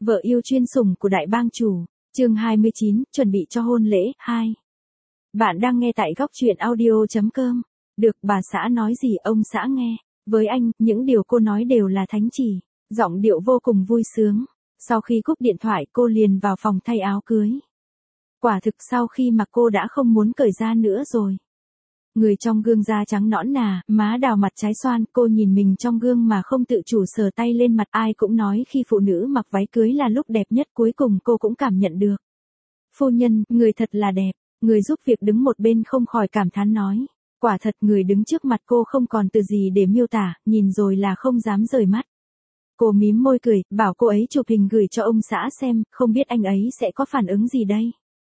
Vợ yêu chuyên sủng của đại bang chủ, chương 29, chuẩn bị cho hôn lễ, 2. Bạn đang nghe tại góc truyện audio.com. Được, bà xã nói gì ông xã nghe. Với anh, những điều cô nói đều là thánh chỉ. Giọng điệu vô cùng vui sướng. Sau khi cúp điện thoại cô liền vào phòng thay áo cưới. Quả thực sau khi mặc cô đã không muốn cởi ra nữa rồi. Người trong gương da trắng nõn nà, má đào mặt trái xoan, cô nhìn mình trong gương mà không tự chủ sờ tay lên mặt. Ai cũng nói khi phụ nữ mặc váy cưới là lúc đẹp nhất, cuối cùng cô cũng cảm nhận được. Phu nhân, người thật là đẹp. Người giúp việc đứng một bên không khỏi cảm thán nói. Quả thật người đứng trước mặt cô không còn từ gì để miêu tả, nhìn rồi là không dám rời mắt. Cô mím môi cười, bảo cô ấy chụp hình gửi cho ông xã xem, không biết anh ấy sẽ có phản ứng gì đây.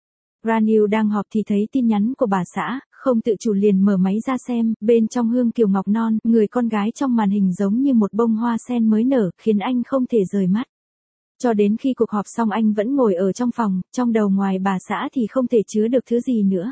Ranil đang họp thì thấy tin nhắn của bà xã, không tự chủ liền mở máy ra xem, bên trong hương kiều ngọc non, người con gái trong màn hình giống như một bông hoa sen mới nở, khiến anh không thể rời mắt. Cho đến khi cuộc họp xong anh vẫn ngồi ở trong phòng, trong đầu ngoài bà xã thì không thể chứa được thứ gì nữa.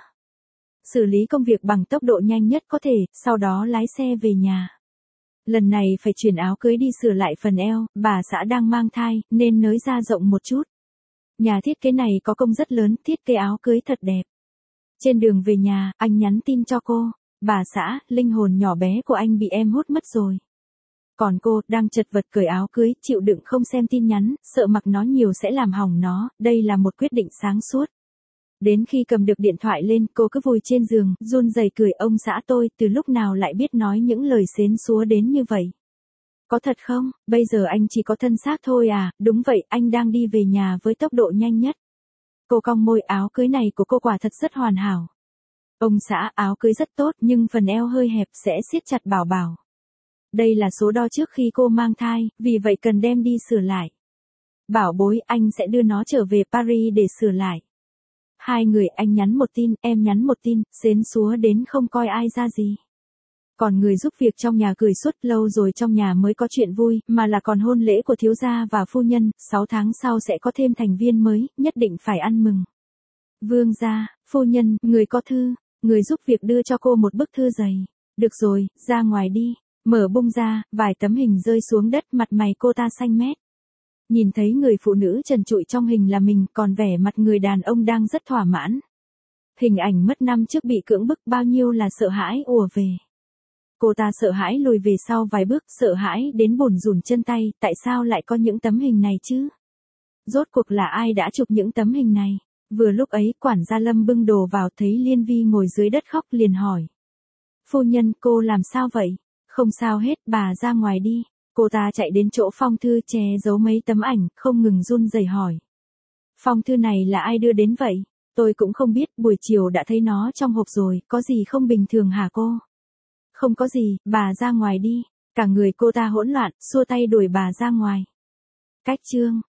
Xử lý công việc bằng tốc độ nhanh nhất có thể, sau đó lái xe về nhà. Lần này phải chuyển áo cưới đi sửa lại phần eo, bà xã đang mang thai, nên nới ra rộng một chút. Nhà thiết kế này có công rất lớn, thiết kế áo cưới thật đẹp. Trên đường về nhà, anh nhắn tin cho cô. Bà xã, linh hồn nhỏ bé của anh bị em hút mất rồi. Còn cô, đang chật vật cởi áo cưới, chịu đựng không xem tin nhắn, sợ mặc nó nhiều sẽ làm hỏng nó, đây là một quyết định sáng suốt. Đến khi cầm được điện thoại lên, cô cứ vùi trên giường, run rẩy cười, ông xã tôi, từ lúc nào lại biết nói những lời xến xúa đến như vậy? Có thật không? Bây giờ anh chỉ có thân xác thôi à? Đúng vậy, anh đang đi về nhà với tốc độ nhanh nhất. Cô cong môi, áo cưới này của cô quả thật rất hoàn hảo. Ông xã, áo cưới rất tốt, nhưng phần eo hơi hẹp sẽ siết chặt bảo bảo. Đây là số đo trước khi cô mang thai, vì vậy cần đem đi sửa lại. Bảo bối, anh sẽ đưa nó trở về Paris để sửa lại. Hai người, anh nhắn một tin, em nhắn một tin, xến xúa đến không coi ai ra gì. Còn người giúp việc trong nhà cười suốt, lâu rồi trong nhà mới có chuyện vui, mà là còn hôn lễ của thiếu gia và phu nhân, 6 tháng sau sẽ có thêm thành viên mới, nhất định phải ăn mừng. Vương gia, phu nhân, người có thư, người giúp việc đưa cho cô một bức thư dày. Được rồi, ra ngoài đi. Mở bung ra, vài tấm hình rơi xuống đất, mặt mày cô ta xanh mét. Nhìn thấy người phụ nữ trần trụi trong hình là mình, còn vẻ mặt người đàn ông đang rất thỏa mãn. Hình ảnh mất năm trước bị cưỡng bức, bao nhiêu là sợ hãi ùa về. Cô ta sợ hãi lùi về sau vài bước, sợ hãi đến bủn rủn chân tay, tại sao lại có những tấm hình này chứ? Rốt cuộc là ai đã chụp những tấm hình này? Vừa lúc ấy, quản gia Lâm bưng đồ vào, thấy Liên Vi ngồi dưới đất khóc liền hỏi. Phu nhân, cô làm sao vậy? Không sao hết, bà ra ngoài đi. Cô ta chạy đến chỗ phong thư che giấu mấy tấm ảnh, không ngừng run rẩy hỏi. Phong thư này là ai đưa đến vậy? Tôi cũng không biết, buổi chiều đã thấy nó trong hộp rồi, có gì không bình thường hả cô? Không có gì, bà ra ngoài đi. Cả người cô ta hỗn loạn, xua tay đuổi bà ra ngoài. Cách chương